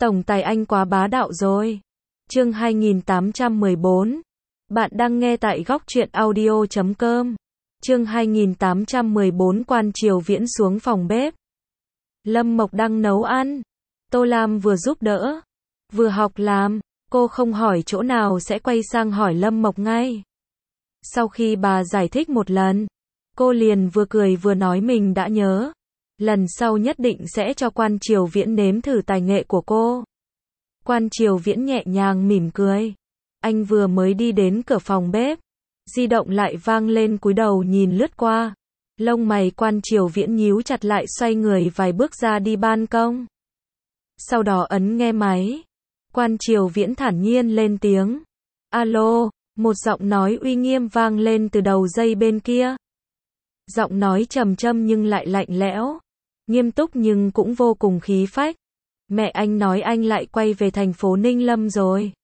Tổng tài anh quá bá đạo rồi. Chương 2814. Bạn đang nghe tại góc truyện audio.com. Chương 2814 Quan Triều Viễn xuống phòng bếp. Lâm Mộc đang nấu ăn. Tô Lam vừa giúp đỡ, vừa học làm, cô không hỏi chỗ nào sẽ quay sang hỏi Lâm Mộc ngay. Sau khi bà giải thích một lần, cô liền vừa cười vừa nói mình đã nhớ. Lần sau nhất định sẽ cho Quan Triều Viễn nếm thử tài nghệ của cô. Quan Triều Viễn nhẹ nhàng mỉm cười. Anh vừa mới đi đến cửa phòng bếp, di động lại vang lên, cúi đầu nhìn lướt qua. Lông mày Quan Triều Viễn nhíu chặt lại, xoay người vài bước ra đi ban công. Sau đó ấn nghe máy. Quan Triều Viễn thản nhiên lên tiếng. Alo, một giọng nói uy nghiêm vang lên từ đầu dây bên kia. Giọng nói trầm trầm nhưng lại lạnh lẽo, nghiêm túc nhưng cũng vô cùng khí phách. Mẹ anh nói anh lại quay về thành phố Ninh Lâm rồi.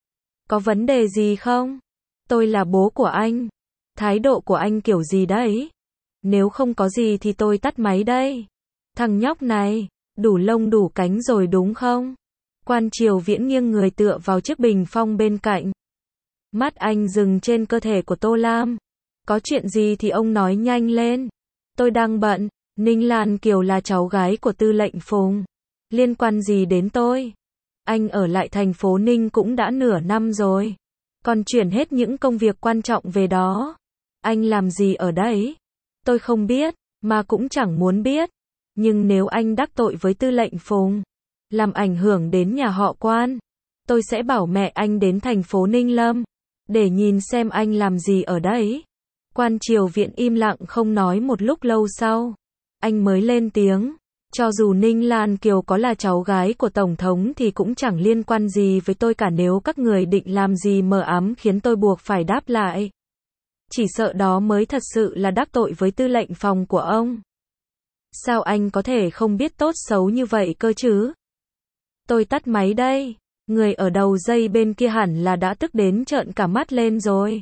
Có vấn đề gì không? Tôi là bố của anh. Thái độ của anh kiểu gì đấy? Nếu không có gì thì tôi tắt máy đây. Thằng nhóc này, đủ lông đủ cánh rồi đúng không? Quan Triều Viễn nghiêng người tựa vào chiếc bình phong bên cạnh. Mắt anh dừng trên cơ thể của Tô Lam. Có chuyện gì thì ông nói nhanh lên. Tôi đang bận. Ninh Lan Kiều là cháu gái của Tư lệnh Phùng. Liên quan gì đến tôi? Anh ở lại thành phố Ninh cũng đã nửa năm rồi. Còn chuyển hết những công việc quan trọng về đó. Anh làm gì ở đấy? Tôi không biết, mà cũng chẳng muốn biết. Nhưng nếu anh đắc tội với Tư lệnh Phùng, làm ảnh hưởng đến nhà họ Quan, tôi sẽ bảo mẹ anh đến thành phố Ninh Lâm, để nhìn xem anh làm gì ở đấy. Quan Triều Viễn im lặng không nói một lúc lâu sau. Anh mới lên tiếng. Cho dù Ninh Lan Kiều có là cháu gái của Tổng thống thì cũng chẳng liên quan gì với tôi cả, nếu các người định làm gì mờ ám khiến tôi buộc phải đáp lại. Chỉ sợ đó mới thật sự là đắc tội với Tư lệnh phòng của ông. Sao anh có thể không biết tốt xấu như vậy cơ chứ? Tôi tắt máy đây. Người ở đầu dây bên kia hẳn là đã tức đến trợn cả mắt lên rồi.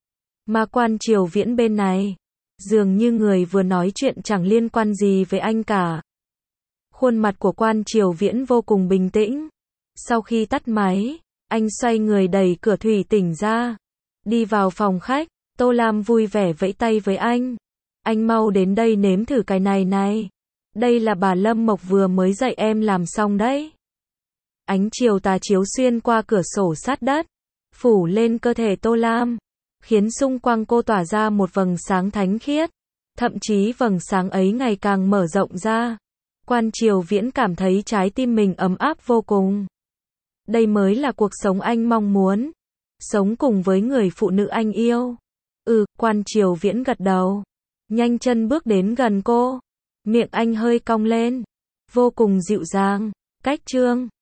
Mà Quan Triều Viễn bên này, dường như người vừa nói chuyện chẳng liên quan gì với anh cả. Khuôn mặt của Quan Triều Viễn vô cùng bình tĩnh. Sau khi tắt máy, anh xoay người đẩy cửa thủy tinh ra, đi vào phòng khách. Tô Lam vui vẻ vẫy tay với anh. Anh mau đến đây nếm thử cái này này. Đây là bà Lâm Mộc vừa mới dạy em làm xong đấy. Ánh chiều tà chiếu xuyên qua cửa sổ sát đất, phủ lên cơ thể Tô Lam, khiến xung quanh cô tỏa ra một vầng sáng thánh khiết. Thậm chí vầng sáng ấy ngày càng mở rộng ra. Quan Triều Viễn cảm thấy trái tim mình ấm áp vô cùng. Đây mới là cuộc sống anh mong muốn. Sống cùng với người phụ nữ anh yêu. Quan Triều Viễn gật đầu. Nhanh chân bước đến gần cô. Miệng anh hơi cong lên. Vô cùng dịu dàng. Cách chương